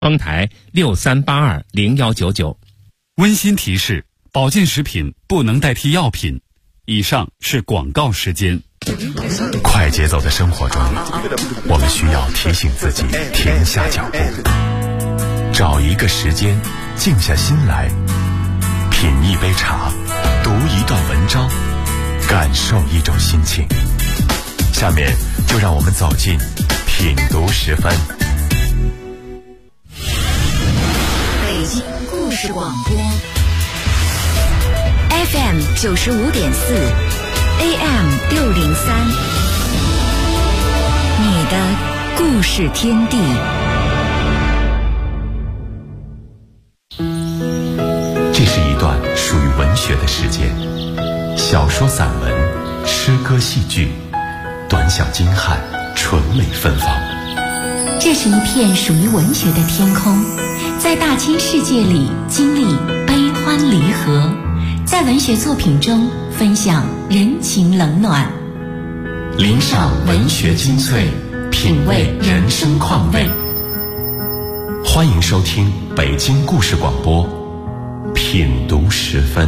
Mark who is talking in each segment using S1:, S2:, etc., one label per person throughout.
S1: 丰台63820199。
S2: 温馨提示：保健食品不能代替药品。以上是广告时间。
S3: 快节奏的生活中，我们需要提醒自己停下脚步，找一个时间，静下心来，品一杯茶，读一段文章，感受一种心情。下面就让我们走进品读10分。
S4: 北京故事广播 FM 95.4 AM 603，你的故事天地。
S3: 这是一段属于文学的时间，小说、散文、诗歌、戏剧，短小精悍，纯美芬芳。
S4: 这是一片属于文学的天空，在大千世界里经历悲欢离合，在文学作品中分享人情冷暖，
S3: 聆赏文学精粹，品味人生况味。欢迎收听北京故事广播品读10分。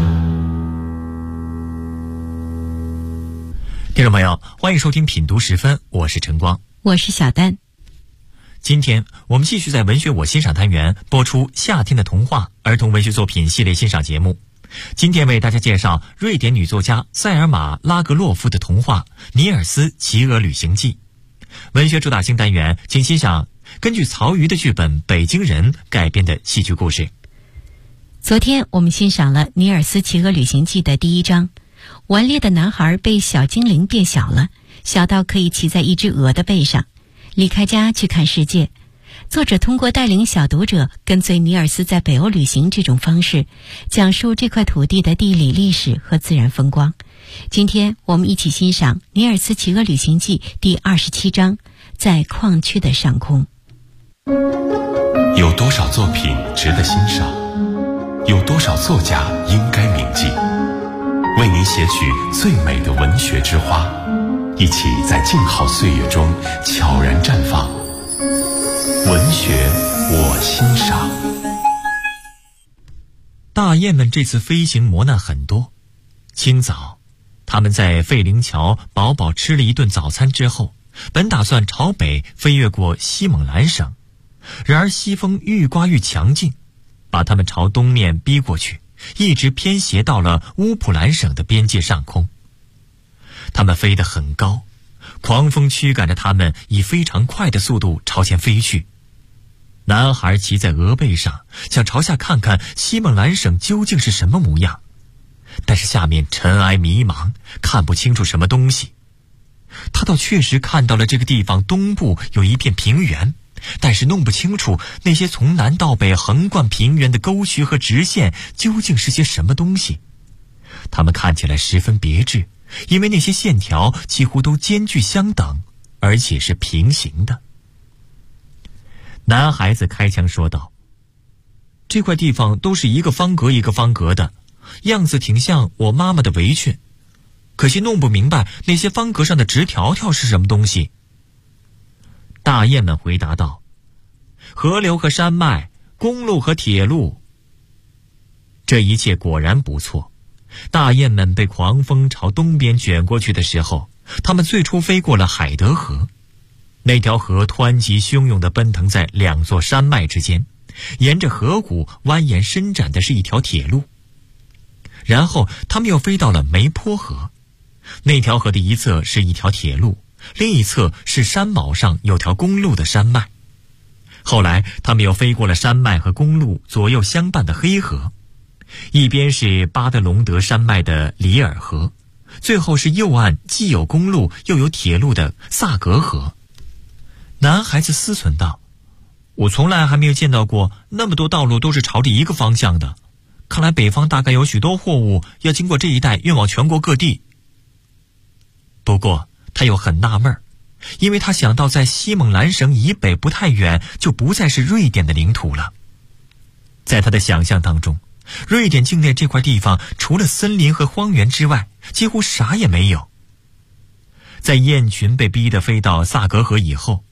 S5: 听众朋友，欢迎收听品读10分，我是晨光，
S4: 我是小丹。
S5: 今天我们继续在文学我欣赏单元播出夏天的童话儿童文学作品系列欣赏节目。今天为大家介绍瑞典女作家塞尔玛·拉格洛夫的童话《尼尔斯骑鹅旅行记》。文学主打星单元，请欣赏根据曹禺的剧本《北京人》改编的戏剧故事。
S4: 昨天我们欣赏了《尼尔斯骑鹅旅行记》的第1章，顽劣的男孩被小精灵变小了，小到可以骑在一只鹅的背上，离开家去看世界。作者通过带领小读者跟随尼尔斯在北欧旅行这种方式，讲述这块土地的地理历史和自然风光。今天我们一起欣赏《尼尔斯骑鹅旅行记》第27章，在矿区的上空。
S3: 有多少作品值得欣赏？有多少作家应该铭记？为您写取最美的文学之花，一起在静好岁月中悄然绽放。文学我欣赏。
S5: 大雁们这次飞行磨难很多。清早，他们在费灵桥饱饱吃了一顿早餐之后，本打算朝北飞越过西蒙兰省，然而西风愈刮愈强劲，把他们朝东面逼过去，一直偏斜到了乌普兰省的边界上空。他们飞得很高，狂风驱赶着他们以非常快的速度朝前飞去。男孩骑在鹅背上，想朝下看看西蒙兰省究竟是什么模样，但是下面尘埃迷茫，看不清楚什么东西。他倒确实看到了这个地方东部有一片平原，但是弄不清楚那些从南到北横贯平原的沟渠和直线究竟是些什么东西。它们看起来十分别致，因为那些线条几乎都间距相等，而且是平行的。男孩子开腔说道：这块地方都是一个方格一个方格的，样子挺像我妈妈的围裙，可惜弄不明白那些方格上的直条条是什么东西。大雁们回答道：河流和山脉，公路和铁路。这一切果然不错。大雁们被狂风朝东边卷过去的时候，他们最初飞过了海德河。那条河湍急汹涌地奔腾在2座山脉之间，沿着河谷蜿蜒伸展的是一条铁路。然后他们又飞到了梅坡河，那条河的一侧是一条铁路，另一侧是山卯上有条公路的山脉。后来他们又飞过了山脉和公路左右相伴的黑河，一边是巴德隆德山脉的里尔河，最后是右岸既有公路又有铁路的萨格河。男孩子思忖道：我从来还没有见到过那么多道路都是朝着一个方向的，看来北方大概有许多货物要经过这一带运往全国各地。不过他又很纳闷，因为他想到在西蒙兰省以北不太远就不再是瑞典的领土了。在他的想象当中，瑞典境内这块地方除了森林和荒原之外，几乎啥也没有。在雁群被逼得飞到萨格河以后，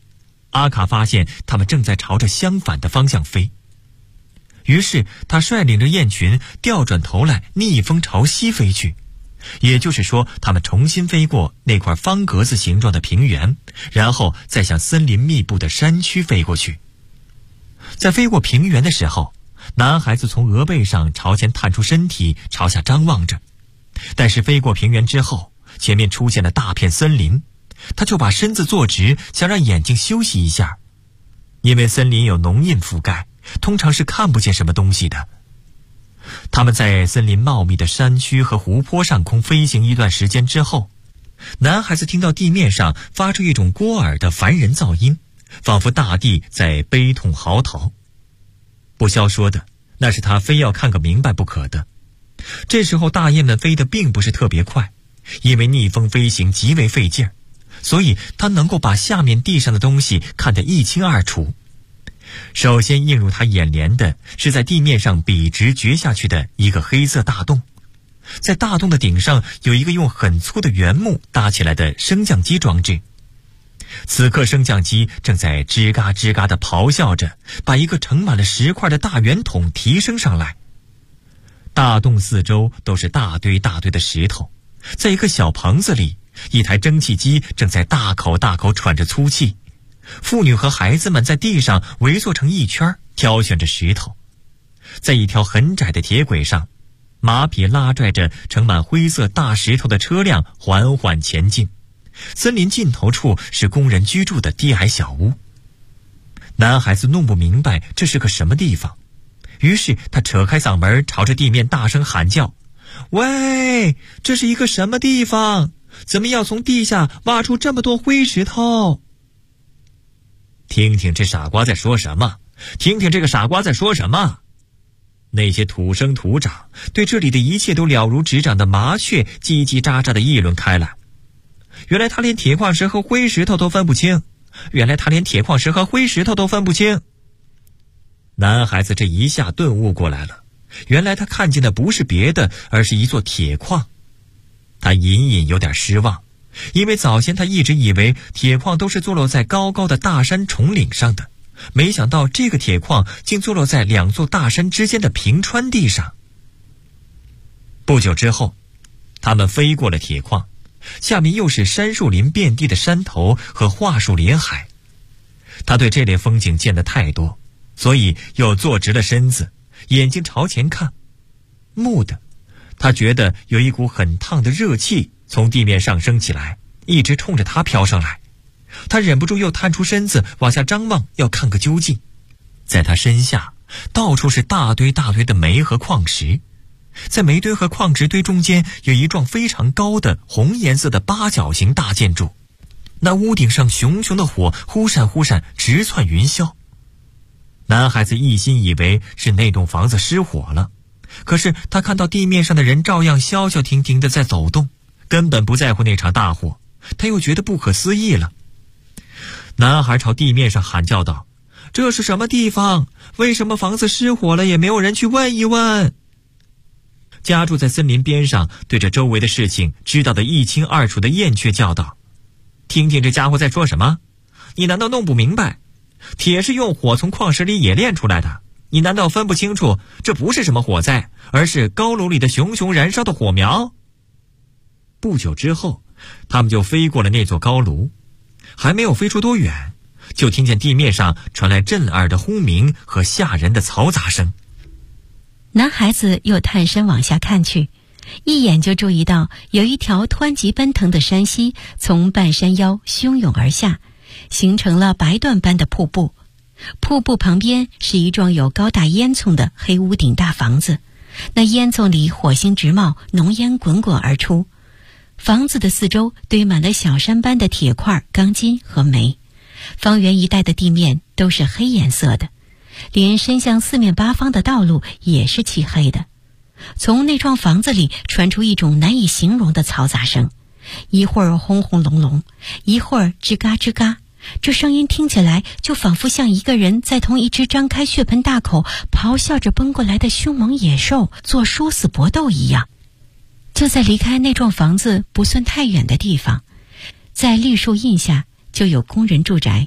S5: 阿卡发现他们正在朝着相反的方向飞。于是他率领着雁群调转头来逆风朝西飞去，也就是说他们重新飞过那块方格子形状的平原，然后再向森林密布的山区飞过去。在飞过平原的时候，男孩子从鹅背上朝前探出身体，朝下张望着。但是飞过平原之后，前面出现了大片森林，他就把身子坐直，想让眼睛休息一下。因为森林有浓荫覆盖，通常是看不见什么东西的。他们在森林茂密的山区和湖泊上空飞行一段时间之后，男孩子听到地面上发出一种聒耳的烦人噪音，仿佛大地在悲痛嚎啕。不消说的，那是他非要看个明白不可的。这时候大雁们飞得并不是特别快，因为逆风飞行极为费劲儿，所以他能够把下面地上的东西看得一清二楚。首先映入他眼帘的是在地面上笔直掘下去的一个黑色大洞，在大洞的顶上有一个用很粗的原木搭起来的升降机装置。此刻升降机正在吱嘎吱嘎地咆哮着，把一个盛满了石块的大圆筒提升上来。大洞四周都是大堆大堆的石头，在一个小棚子里，一台蒸汽机正在大口大口喘着粗气。妇女和孩子们在地上围坐成一圈，挑选着石头。在一条很窄的铁轨上，马匹拉拽着盛满灰色大石头的车辆缓缓前进。森林尽头处是工人居住的低矮小屋。男孩子弄不明白这是个什么地方，于是他扯开嗓门朝着地面大声喊叫：喂，这是一个什么地方？怎么要从地下挖出这么多灰石头？听听这傻瓜在说什么，听听这个傻瓜在说什么。那些土生土长对这里的一切都了如指掌的麻雀叽叽喳喳地议论开来。原来他连铁矿石和灰石头都分不清，原来他连铁矿石和灰石头都分不清。男孩子这一下顿悟过来了，原来他看见的不是别的，而是一座铁矿。他隐隐有点失望，因为早先他一直以为铁矿都是坐落在高高的大山重岭上的，没想到这个铁矿竟坐落在两座大山之间的平川地上。不久之后，他们飞过了铁矿，下面又是杉树林遍地的山头和桦树林海。他对这类风景见得太多，所以又坐直了身子，眼睛朝前看。蓦地，他觉得有一股很烫的热气从地面上升起来，一直冲着他飘上来。他忍不住又探出身子往下张望，要看个究竟。在他身下到处是大堆大堆的煤和矿石，在煤堆和矿石堆中间有一幢非常高的红颜色的八角形大建筑，那屋顶上熊熊的火忽闪忽闪直窜云霄。男孩子一心以为是那栋房子失火了，可是他看到地面上的人照样消消停停地在走动，根本不在乎那场大火，他又觉得不可思议了。男孩朝地面上喊叫道：这是什么地方？为什么房子失火了也没有人去问一问？家住在森林边上，对着周围的事情知道得一清二楚的燕雀叫道：听听这家伙在说什么？你难道弄不明白？铁是用火从矿石里冶炼出来的，你难道分不清楚这不是什么火灾，而是高楼里的熊熊燃烧的火苗？不久之后，他们就飞过了那座高炉，还没有飞出多远，就听见地面上传来震耳的轰鸣和吓人的嘈杂声。
S4: 男孩子又探身往下看去，一眼就注意到有一条湍急奔腾的山溪从半山腰汹涌而下，形成了白缎般的瀑布。瀑布旁边是一幢有高大烟囱的黑屋顶大房子，那烟囱里火星直冒，浓烟滚滚而出。房子的四周堆满了小山般的铁块、钢筋和煤，方圆一带的地面都是黑颜色的，连伸向四面八方的道路也是漆黑的。从那幢房子里传出一种难以形容的嘈杂声，一会儿轰轰隆隆，一会儿吱嘎吱嘎，这声音听起来就仿佛像一个人在同一只张开血盆大口咆哮着奔过来的凶猛野兽做殊死搏斗一样。就在离开那幢房子不算太远的地方，在绿树荫下就有工人住宅，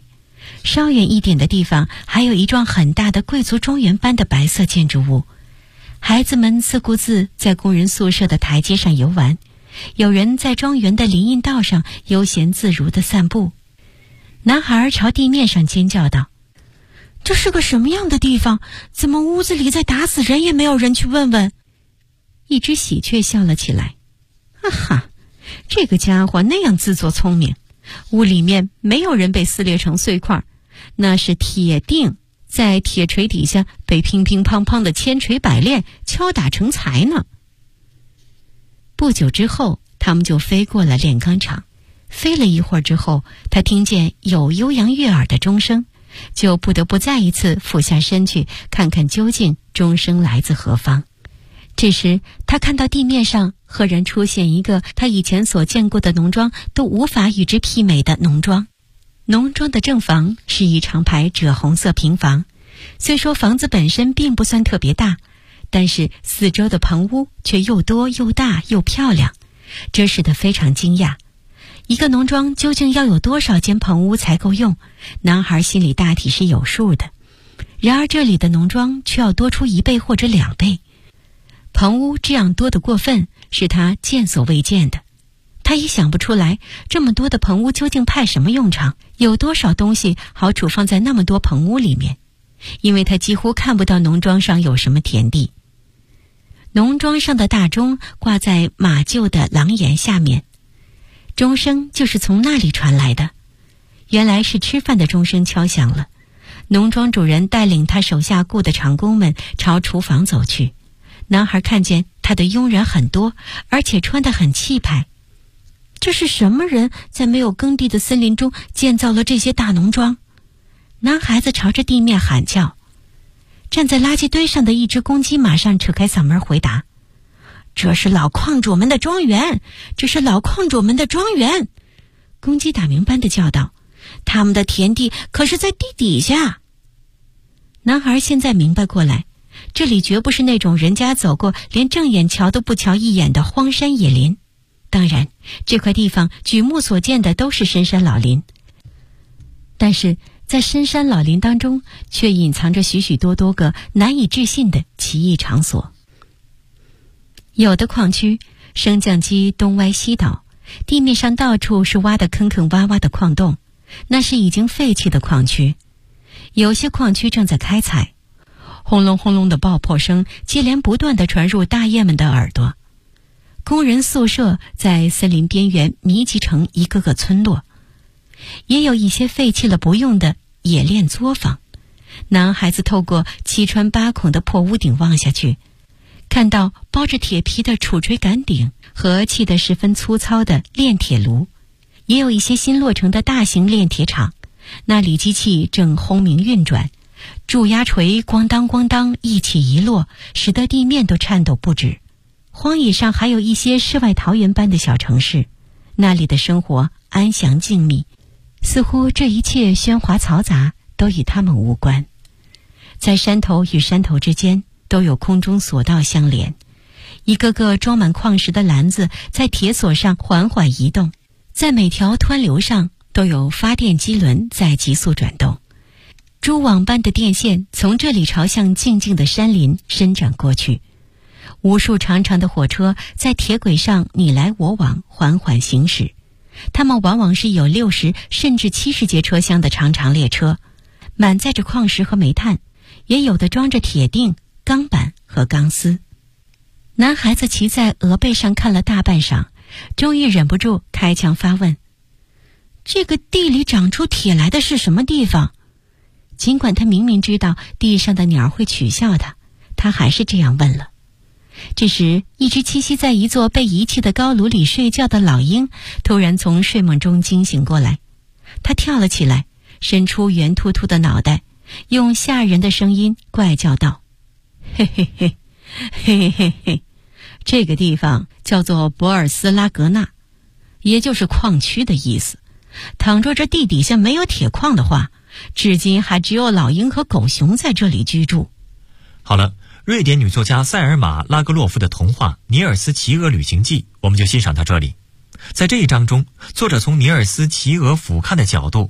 S4: 稍远一点的地方还有一幢很大的贵族庄园般的白色建筑物。孩子们自顾自在工人宿舍的台阶上游玩，有人在庄园的林荫道上悠闲自如地散步。男孩朝地面上尖叫道：这是个什么样的地方？怎么屋子里在打死人也没有人去问问？一只喜鹊笑了起来：哈哈，这个家伙那样自作聪明，屋里面没有人被撕裂成碎块，那是铁锭在铁锤底下被乒乒乓乓的千锤百炼敲打成材呢。不久之后，他们就飞过了炼钢厂。飞了一会儿之后，他听见有悠扬悦耳的钟声，就不得不再一次俯下身去看看究竟钟声来自何方。这时他看到地面上赫然出现一个他以前所见过的农庄都无法与之媲美的农庄。农庄的正房是一长排赭红色平房，虽说房子本身并不算特别大，但是四周的棚屋却又多又大又漂亮，这使得非常惊讶。一个农庄究竟要有多少间棚屋才够用，男孩心里大体是有数的。然而这里的农庄却要多出1倍或者2倍，棚屋这样多得过分，是他见所未见的。他也想不出来这么多的棚屋究竟派什么用场，有多少东西好储放在那么多棚屋里面，因为他几乎看不到农庄上有什么田地。农庄上的大钟挂在马厩的廊檐下面，钟声就是从那里传来的。原来是吃饭的钟声敲响了，农庄主人带领他手下雇的长工们朝厨房走去。男孩看见他的佣人很多，而且穿得很气派。这是什么人在没有耕地的森林中建造了这些大农庄？男孩子朝着地面喊叫。站在垃圾堆上的一只公鸡马上扯开嗓门回答：这是老矿主们的庄园，这是老矿主们的庄园。公鸡打鸣般的叫道：他们的田地可是在地底下。男孩现在明白过来，这里绝不是那种人家走过连正眼瞧都不瞧一眼的荒山野林。当然，这块地方举目所见的都是深山老林，但是在深山老林当中却隐藏着许许多多个难以置信的奇异场所。有的矿区升降机东歪西倒，地面上到处是挖得坑坑洼洼的矿洞，那是已经废弃的矿区。有些矿区正在开采，轰隆轰隆的爆破声接连不断地传入大雁们的耳朵。工人宿舍在森林边缘密集成一个个村落，也有一些废弃了不用的冶炼作坊。男孩子透过7穿8孔的破屋顶望下去，看到包着铁皮的杵锤杆顶和砌得十分粗糙的炼铁炉，也有一些新落成的大型炼铁厂，那里机器正轰鸣运转，铸压锤咣当咣当一起一落，使得地面都颤抖不止。荒野上还有一些世外桃源般的小城市，那里的生活安详静谧，似乎这一切喧哗嘈杂都与他们无关。在山头与山头之间都有空中索道相连，一个个装满矿石的篮子在铁索上缓缓移动，在每条湍流上都有发电机轮在急速转动。蛛网般的电线从这里朝向静静的山林伸展过去，无数长长的火车在铁轨上你来我往缓缓行驶，它们往往是有60甚至70节车厢的长长列车，满载着矿石和煤炭，也有的装着铁锭、钢板和钢丝。男孩子骑在鹅背上看了大半晌，终于忍不住开腔发问：这个地里长出铁来的是什么地方？尽管他明明知道地上的鸟会取笑他，他还是这样问了。这时，一只栖息在一座被遗弃的高炉里睡觉的老鹰突然从睡梦中惊醒过来，它跳了起来，伸出圆秃秃的脑袋，用吓人的声音怪叫道：嘿嘿嘿，嘿嘿嘿，这个地方叫做博尔斯拉格纳，也就是矿区的意思。倘若这地底下没有铁矿的话，至今还只有老鹰和狗熊在这里居住。
S5: 好了，瑞典女作家塞尔玛·拉格洛夫的童话《尼尔斯骑鹅旅行记》我们就欣赏到这里。在这一章中，作者从尼尔斯骑鹅俯瞰的角度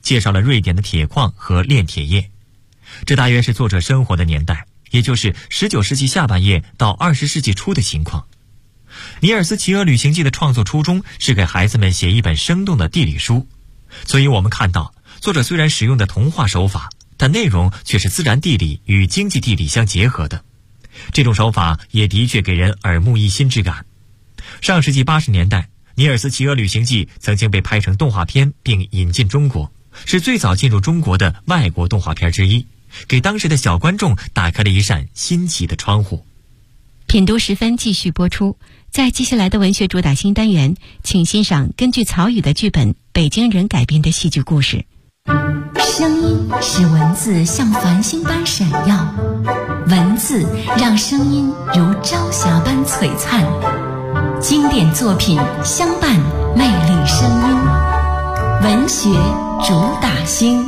S5: 介绍了瑞典的铁矿和炼铁业。这大约是作者生活的年代，也就是19世纪下半叶到20世纪初的情况。尼尔斯骑鹅旅行记的创作初衷是给孩子们写一本生动的地理书，所以我们看到作者虽然使用的童话手法，但内容却是自然地理与经济地理相结合的。这种手法也的确给人耳目一新之感。上世纪80年代，尼尔斯骑鹅旅行记曾经被拍成动画片并引进中国，是最早进入中国的外国动画片之一，给当时的小观众打开了一扇新奇的窗户。
S4: 品读时分继续播出，在接下来的文学主打新单元，请欣赏根据曹禺的剧本《北京人》改编的戏剧故事。
S1: 声音使文字像繁星般闪耀，文字让声音如朝霞般璀璨。经典作品相伴，魅力声音，文学主打星。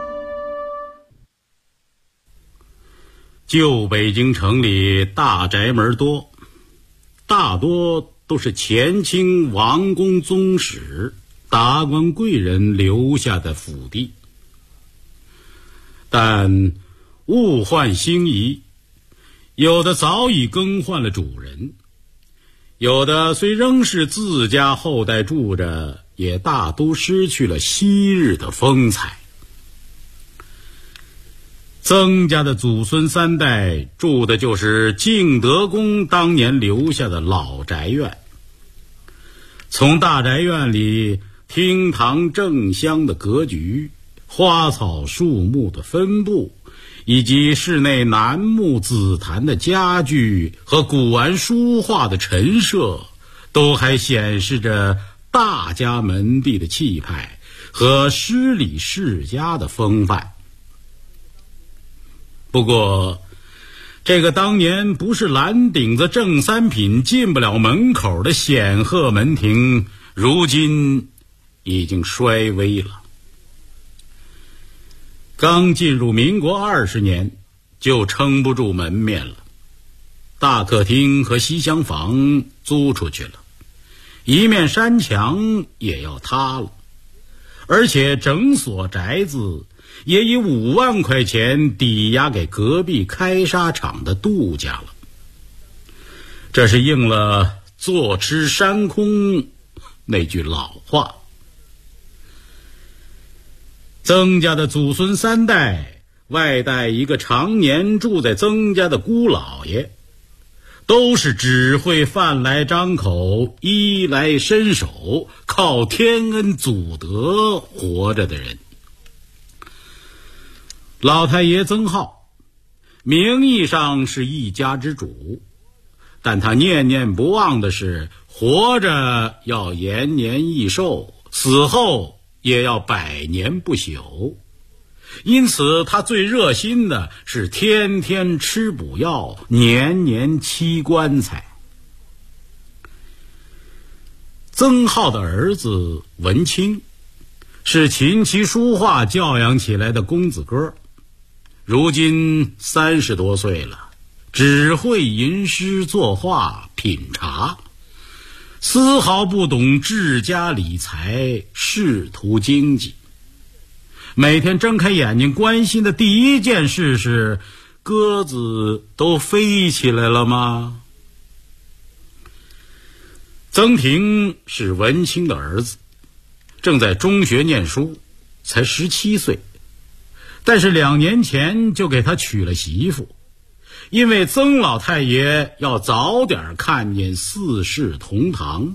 S6: 旧北京城里大宅门多，大多都是前清王公宗室、达官贵人留下的府邸。但物换星移，有的早已更换了主人，有的虽仍是自家后代住着，也大都失去了昔日的风采。曾家的祖孙3代住的就是敬德宫当年留下的老宅院。从大宅院里厅堂正香的格局、花草树木的分布，以及室内楠木紫檀的家具和古玩书画的陈设，都还显示着大家门第的气派和诗礼世家的风范。不过这个当年不是蓝顶子正三品进不了门口的显赫门庭，如今已经衰微了。刚进入民国20年，就撑不住门面了。大客厅和西厢房租出去了，一面山墙也要塌了，而且整所宅子也以5万块钱抵押给隔壁开纱厂的杜家了。这是应了坐吃山空那句老话。曾家的祖孙3代，外带一个常年住在曾家的姑老爷，都是只会饭来张口、衣来伸手、靠天恩祖德活着的人。老太爷曾浩名义上是一家之主，但他念念不忘的是活着要延年益寿，死后也要100年不朽。因此他最热心的是天天吃补药，年年漆棺材。曾浩的儿子文清是琴棋书画教养起来的公子哥，如今30多岁了，只会吟诗作画品茶，丝毫不懂治家理财仕途经济。每天睁开眼睛关心的第一件事是，鸽子都飞起来了吗？曾婷是文清的儿子，正在中学念书，才17岁，但是2年前就给他娶了媳妇，因为曾老太爷要早点看见4世同堂。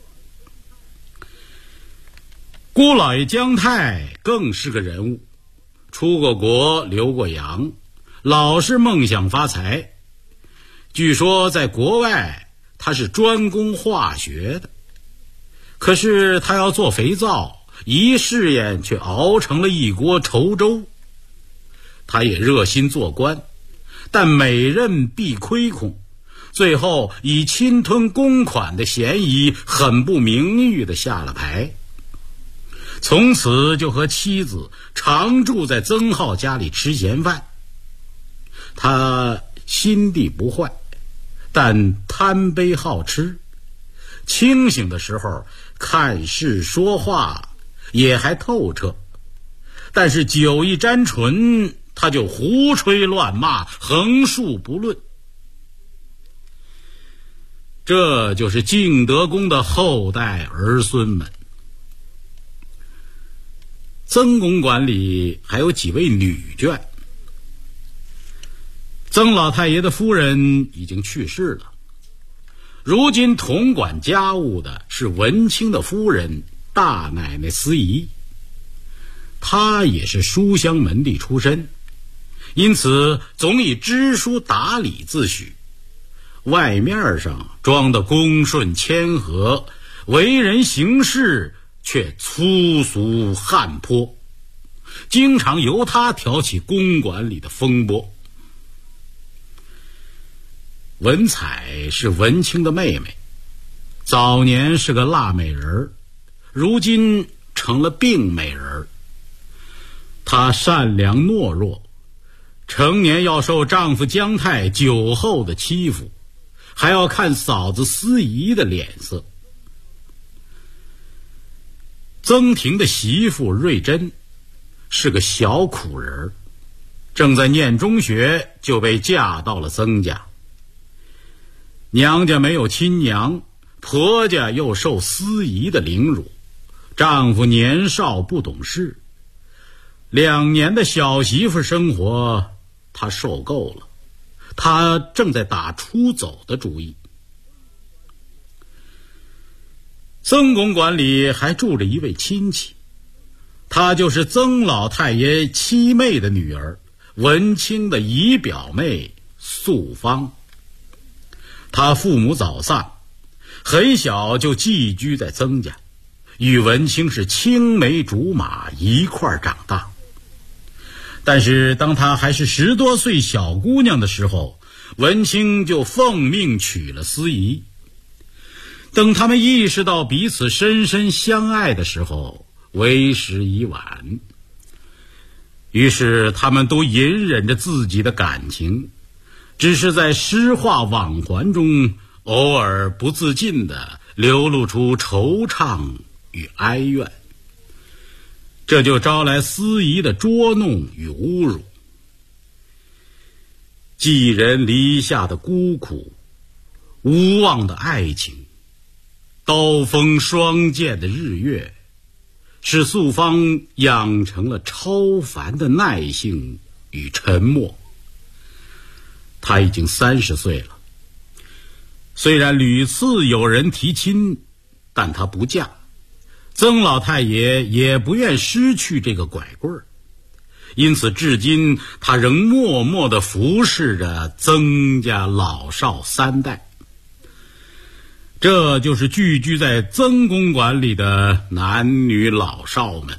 S6: 姑老爷姜太更是个人物，出过国，留过洋，老是梦想发财。据说在国外他是专攻化学的，可是他要做肥皂，一试验却熬成了一锅稠粥。他也热心做官，但每任必亏空，最后以侵吞公款的嫌疑很不名誉地下了台。从此就和妻子常住在曾浩家里吃闲饭。他心地不坏，但贪杯好吃，清醒的时候看事说话也还透彻， 但是酒一沾唇，他就胡吹乱骂，横竖不论。这就是敬德宫的后代儿孙们。曾公馆里还有几位女眷。曾老太爷的夫人已经去世了，如今统管家务的是文清的夫人大奶奶司仪。她也是书香门第出身，因此总以知书达理自诩，外面上装得恭顺谦和，为人行事却粗俗悍泼，经常由他挑起公馆里的风波。文彩是文清的妹妹，早年是个辣美人，如今成了病美人。她善良懦弱，成年要受丈夫姜太酒后的欺负，还要看嫂子司仪的脸色。曾婷的媳妇瑞珍是个小苦人，正在念中学就被嫁到了曾家。娘家没有亲娘，婆家又受司仪的凌辱，丈夫年少不懂事，2年的小媳妇生活她受够了，她正在打出走的主意。曾公馆里还住着一位亲戚，她就是曾老太爷七妹的女儿，文清的姨表妹素芳。她父母早丧，很小就寄居在曾家，与文清是青梅竹马，一块长大。但是当她还是10多岁小姑娘的时候，文清就奉命娶了司仪。等他们意识到彼此深深相爱的时候，为时已晚。于是他们都隐忍着自己的感情，只是在诗画往还中偶尔不自禁地流露出惆怅与哀怨，这就招来司仪的捉弄与侮辱。寄人篱下的孤苦，无望的爱情，刀锋双剑的日月，使素芳养成了超凡的耐性与沉默。她已经30岁了，虽然屡次有人提亲，但她不嫁。曾老太爷也不愿失去这个拐棍儿，因此至今她仍默默地服侍着曾家老少3代。这就是聚居在曾公馆里的男女老少们。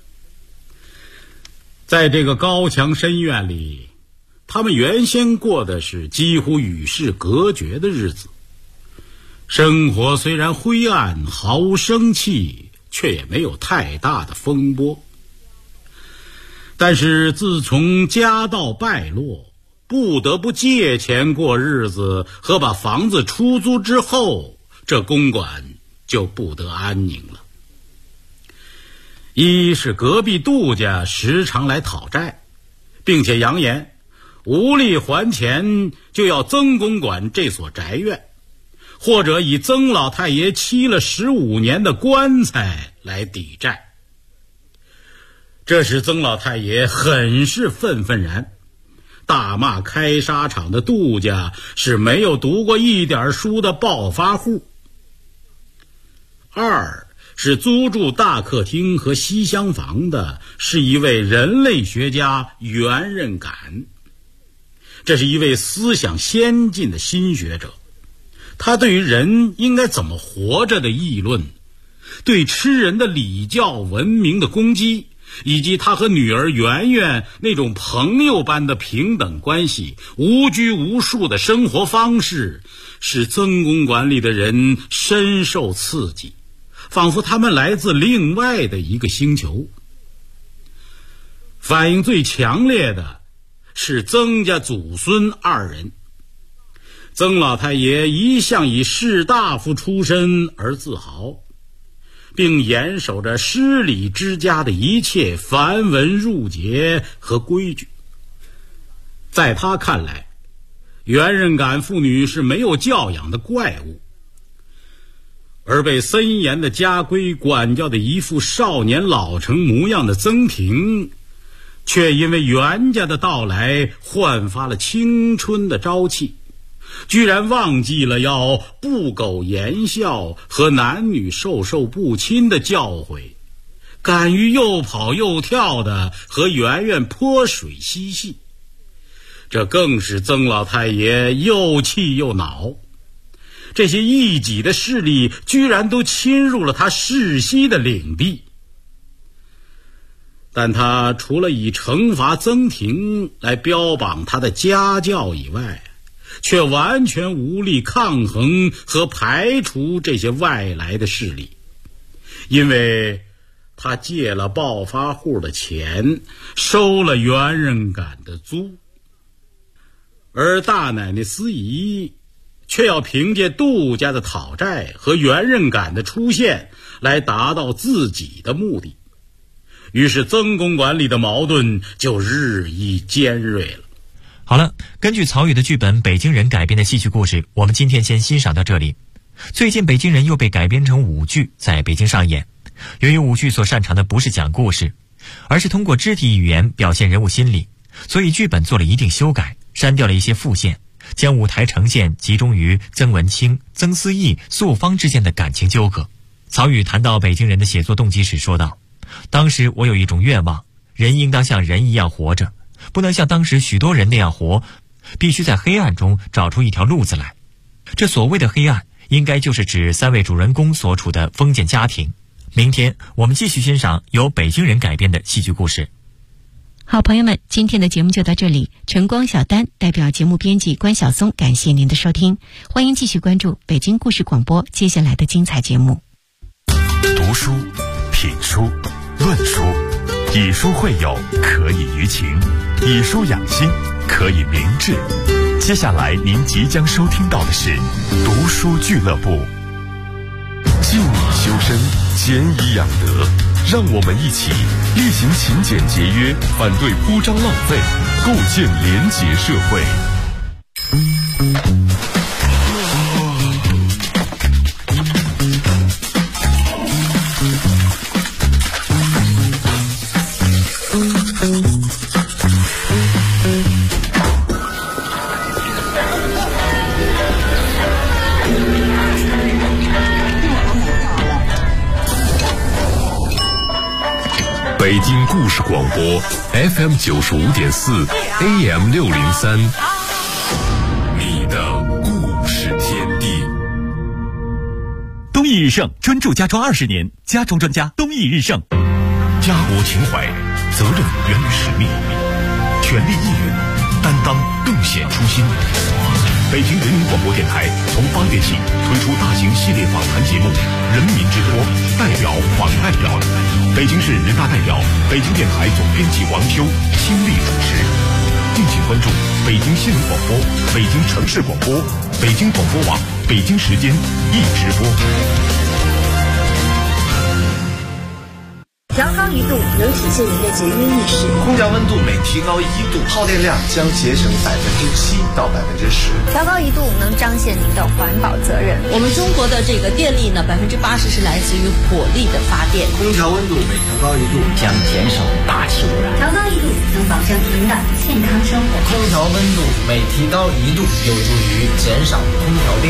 S6: 在这个高墙深院里，他们原先过的是几乎与世隔绝的日子，生活虽然灰暗，毫无生气，却也没有太大的风波。但是自从家道败落，不得不借钱过日子和把房子出租之后，这公馆就不得安宁了。一是隔壁杜家时常来讨债，并且扬言无力还钱就要曾公馆这所宅院，或者以曾老太爷漆了15年的棺材来抵债。这使曾老太爷很是愤愤然，大骂开纱厂的杜家是没有读过一点书的暴发户。二是租住大客厅和西厢房的是一位人类学家袁任感，这是一位思想先进的新学者，他对于人应该怎么活着的议论，对吃人的礼教文明的攻击，以及他和女儿圆圆那种朋友般的平等关系，无拘无束的生活方式，使曾公馆里的人深受刺激，仿佛他们来自另外的一个星球。反应最强烈的是曾家祖孙2人。曾老太爷一向以士大夫出身而自豪， 并严守着诗礼之家的一切繁文缛节和规矩。在他看来，袁任感妇女是没有教养的怪物，而被森严的家规管教的一副少年老成模样的曾婷，却因为袁家的到来焕发了青春的朝气，居然忘记了要不苟言笑和男女授受不亲的教诲，敢于又跑又跳的和圆圆泼水嬉戏。这更使曾老太爷又气又恼，这些异己的势力居然都侵入了他世袭的领地。但他除了以惩罚曾婷来标榜他的家教以外，却完全无力抗衡和排除这些外来的势力，因为他借了暴发户的钱，收了袁任感的租，而大奶奶司仪却要凭借杜家的讨债和袁任感的出现来达到自己的目的，于是曾公馆里的矛盾就日益尖锐了。
S5: 好了，根据曹禺的剧本《北京人》改编的戏剧故事，我们今天先欣赏到这里。最近《北京人》又被改编成舞剧，在北京上演。由于舞剧所擅长的不是讲故事，而是通过肢体语言表现人物心理，所以剧本做了一定修改，删掉了一些副线，将舞台呈现集中于曾文清、曾思义、素芳之间的感情纠葛。曹禺谈到《北京人》的写作动机时说道：当时我有一种愿望，人应当像人一样活着，不能像当时许多人那样活，必须在黑暗中找出一条路子来。这所谓的黑暗，应该就是指3位主人公所处的封建家庭。明天我们继续欣赏由北京人改编的戏剧故事。
S4: 好朋友们，今天的节目就到这里。晨光小丹代表节目编辑关晓松，感谢您的收听，欢迎继续关注北京故事广播接下来的精彩节目。
S3: 读书、品书、论书，以书会友，可以娱情；以书养心，可以明志。接下来您即将收听到的是读书俱乐部。静以修身，俭以养德，让我们一起力行勤俭节约，反对铺张浪费，构建廉洁社会。北京故事广播 FM 95.4 AM 603，你的故事天地。
S7: 东益日盛专注家装20年，家装专家东益日盛。
S3: 家国情怀，责任源于使命，全力应援，担当更显初心。北京人民广播电台从8月起推出大型系列访谈节目《人民之托》，代表访代表。北京市人大代表、北京电台总编辑王修亲力主持。敬请关注北京新闻广播、北京城市广播、北京广播网、北京时间一直播。
S8: 调高1度能体现您的节约意识。
S9: 空调温度每提高1度，耗电量将节省7%到10%。
S8: 调高1度能彰显您的环保责任。
S10: 我们中国的这个电力呢，80%是来自于火力的发电。
S9: 空调温度每调高1度将减少大气污染。
S8: 调高1度能保证您的健康生活。
S9: 空调温度每提高1度有助于减少空调电